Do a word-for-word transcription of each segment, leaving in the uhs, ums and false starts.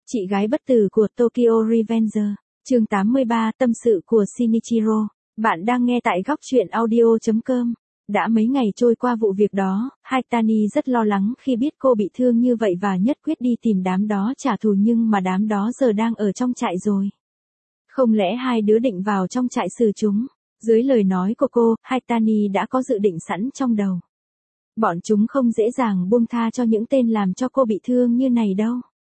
Chị gái bất tử của Tokyo Revenger, chương tám mươi ba, tâm sự của Shinichiro. Bạn đang nghe tại góc truyện audio chấm com. Đã mấy ngày trôi qua vụ việc đó, Haitani rất lo lắng khi biết cô bị thương như vậy và nhất quyết đi tìm đám đó trả thù, nhưng mà đám đó giờ đang ở trong trại rồi. Không lẽ hai đứa định vào trong trại xử chúng? Dưới lời nói của cô, Haitani đã có dự định sẵn trong đầu. Bọn chúng không dễ dàng buông tha cho những tên làm cho cô bị thương như này đâu.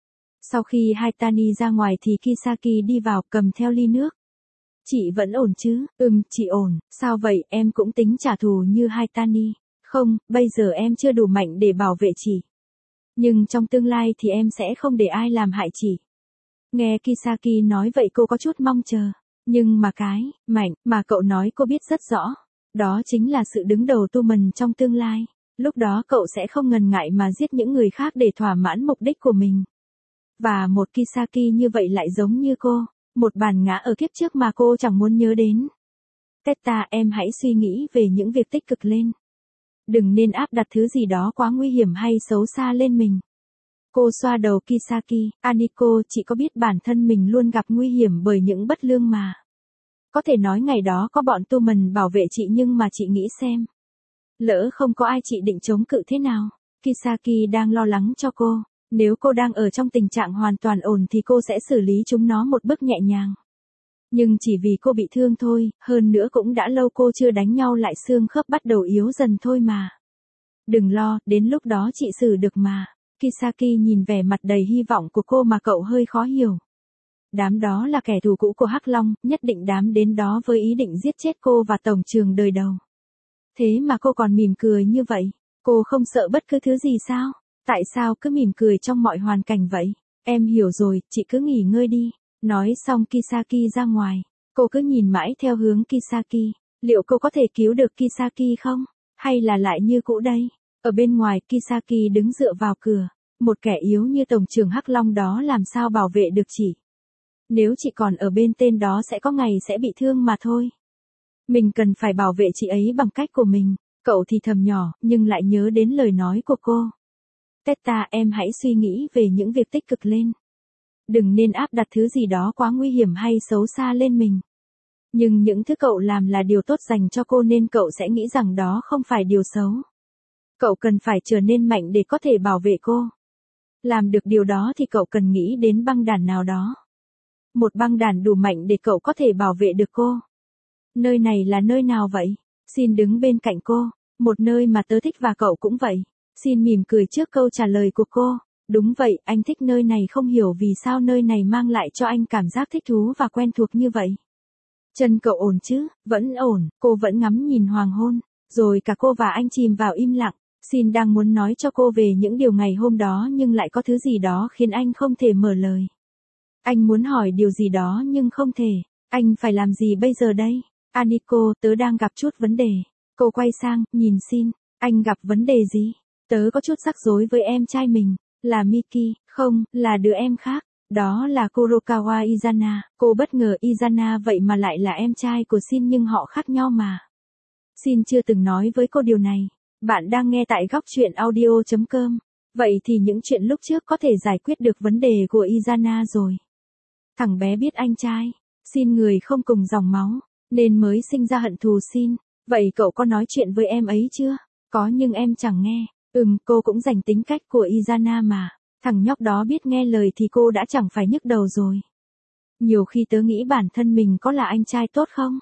Sau khi Haitani ra ngoài thì Kisaki đi vào cầm theo ly nước. Chị vẫn ổn chứ? Ừm, chị ổn. Sao vậy, em cũng tính trả thù như Haitani? Không, bây giờ em chưa đủ mạnh để bảo vệ chị. Nhưng trong tương lai thì em sẽ không để ai làm hại chị. Nghe Kisaki nói vậy cô có chút mong chờ. Nhưng mà cái, mạnh, mà cậu nói cô biết rất rõ. Đó chính là sự đứng đầu Tumen trong tương lai. Lúc đó cậu sẽ không ngần ngại mà giết những người khác để thỏa mãn mục đích của mình. Và một Kisaki như vậy lại giống như cô, một bản ngã ở kiếp trước mà cô chẳng muốn nhớ đến. Teta, em hãy suy nghĩ về những việc tích cực lên. Đừng nên áp đặt thứ gì đó quá nguy hiểm hay xấu xa lên mình. Cô xoa đầu Kisaki, Aniko, chị có biết bản thân mình luôn gặp nguy hiểm bởi những bất lương mà. Có thể nói ngày đó có bọn Tumen bảo vệ chị, nhưng mà chị nghĩ xem. Lỡ không có ai, chị định chống cự thế nào? Kisaki đang lo lắng cho cô. Nếu cô đang ở trong tình trạng hoàn toàn ổn thì cô sẽ xử lý chúng nó một bước nhẹ nhàng. Nhưng chỉ vì cô bị thương thôi, hơn nữa cũng đã lâu cô chưa đánh nhau lại, xương khớp bắt đầu yếu dần thôi mà. Đừng lo, đến lúc đó chị xử được mà. Kisaki nhìn vẻ mặt đầy hy vọng của cô mà cậu hơi khó hiểu. Đám đó là kẻ thù cũ của Hắc Long, nhất định đám đến đó với ý định giết chết cô và tổng trường đời đầu. Thế mà cô còn mỉm cười như vậy, cô không sợ bất cứ thứ gì sao? Tại sao cứ mỉm cười trong mọi hoàn cảnh vậy? Em hiểu rồi, chị cứ nghỉ ngơi đi. Nói xong Kisaki ra ngoài. Cô cứ nhìn mãi theo hướng Kisaki. Liệu cô có thể cứu được Kisaki không? Hay là lại như cũ đây? Ở bên ngoài, Kisaki đứng dựa vào cửa. Một kẻ yếu như tổng trưởng Hắc Long đó làm sao bảo vệ được chị? Nếu chị còn ở bên tên đó sẽ có ngày sẽ bị thương mà thôi. Mình cần phải bảo vệ chị ấy bằng cách của mình. Cậu thì thầm nhỏ, nhưng lại nhớ đến lời nói của cô. Teta, em hãy suy nghĩ về những việc tích cực lên. Đừng nên áp đặt thứ gì đó quá nguy hiểm hay xấu xa lên mình. Nhưng những thứ cậu làm là điều tốt dành cho cô nên cậu sẽ nghĩ rằng đó không phải điều xấu. Cậu cần phải trở nên mạnh để có thể bảo vệ cô. Làm được điều đó thì cậu cần nghĩ đến băng đàn nào đó. Một băng đàn đủ mạnh để cậu có thể bảo vệ được cô. Nơi này là nơi nào vậy? Xin đứng bên cạnh cô. Một nơi mà tớ thích và cậu cũng vậy. Xin mỉm cười trước câu trả lời của cô. Đúng vậy, anh thích nơi này, không hiểu vì sao nơi này mang lại cho anh cảm giác thích thú và quen thuộc như vậy. Chân cậu ổn chứ? Vẫn ổn, cô vẫn ngắm nhìn hoàng hôn. Rồi cả cô và anh chìm vào im lặng. Xin đang muốn nói cho cô về những điều ngày hôm đó nhưng lại có thứ gì đó khiến anh không thể mở lời. Anh muốn hỏi điều gì đó nhưng không thể. Anh phải làm gì bây giờ đây? Aniko, tớ đang gặp chút vấn đề. Cô quay sang, nhìn Xin. Anh gặp vấn đề gì? Tớ có chút rắc rối với em trai mình. Là Miki, không, là đứa em khác. Đó là Kurokawa Izana. Cô bất ngờ Izana vậy mà lại là em trai của Shin, nhưng họ khác nhau mà. Shin chưa từng nói với cô điều này. Bạn đang nghe tại góc truyện audio chấm com. Vậy thì những chuyện lúc trước có thể giải quyết được vấn đề của Izana rồi. Thằng bé biết anh trai Shin người không cùng dòng máu, nên mới sinh ra hận thù Shin. Vậy cậu có nói chuyện với em ấy chưa? Có, nhưng em chẳng nghe. Ừm, cô cũng dành tính cách của Izana mà. Thằng nhóc đó biết nghe lời thì cô đã chẳng phải nhức đầu rồi. Nhiều khi tớ nghĩ bản thân mình có là anh trai tốt không?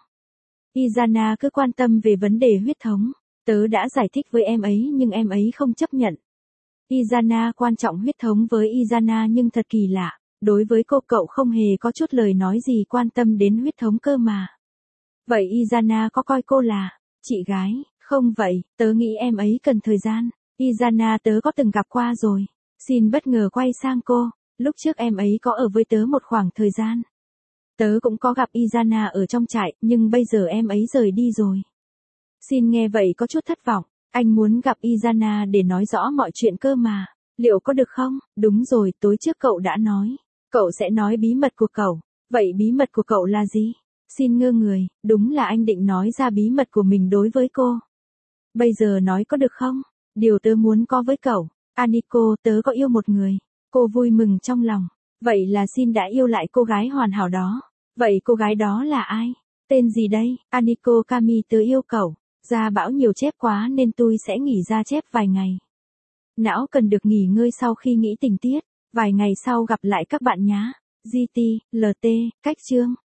Izana cứ quan tâm về vấn đề huyết thống. Tớ đã giải thích với em ấy nhưng em ấy không chấp nhận. Izana quan trọng huyết thống với Izana, nhưng thật kỳ lạ. Đối với cô, cậu không hề có chút lời nói gì quan tâm đến huyết thống cơ mà. Vậy Izana có coi cô là chị gái? Không vậy, tớ nghĩ em ấy cần thời gian. Izana tớ có từng gặp qua rồi. Xin bất ngờ quay sang cô. Lúc trước em ấy có ở với tớ một khoảng thời gian. Tớ cũng có gặp Izana ở trong trại, nhưng bây giờ em ấy rời đi rồi. Xin nghe vậy có chút thất vọng. Anh muốn gặp Izana để nói rõ mọi chuyện cơ mà. Liệu có được không? Đúng rồi, tối trước cậu đã nói. Cậu sẽ nói bí mật của cậu. Vậy bí mật của cậu là gì? Xin ngơ người, đúng là anh định nói ra bí mật của mình đối với cô. Bây giờ nói có được không? Điều tớ muốn có với cậu. Aniko, tớ có yêu một người. Cô vui mừng trong lòng. Vậy là Shin đã yêu lại cô gái hoàn hảo đó. Vậy cô gái đó là ai? Tên gì đây? Aniko Kami tớ yêu cậu. Gia Bảo nhiều chép quá nên tôi sẽ nghỉ ra chép vài ngày. Não cần được nghỉ ngơi sau khi nghĩ tình tiết. Vài ngày sau gặp lại các bạn nhá. giê tê, lờ tê, cách chương.